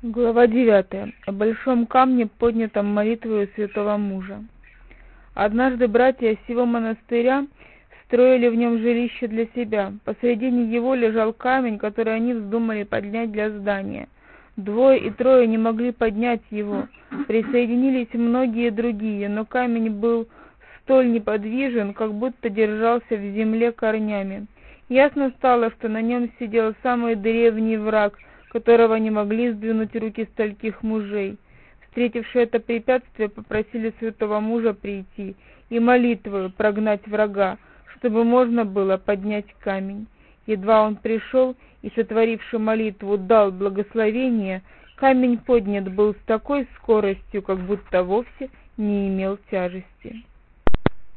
Глава 9. О большом камне, поднятом молитвою святого мужа. Однажды братья сего монастыря строили в нем жилище для себя. Посредине его лежал камень, который они вздумали поднять для здания. Двое и трое не могли поднять его. Присоединились многие другие, но камень был столь неподвижен, как будто держался в земле корнями. Ясно стало, что на нем сидел самый древний враг, которого не могли сдвинуть руки стольких мужей. Встретившие это препятствие, попросили святого мужа прийти и молитвою прогнать врага, чтобы можно было поднять камень. Едва он пришел и, сотворивший молитву, дал благословение, камень поднят был с такой скоростью, как будто вовсе не имел тяжести.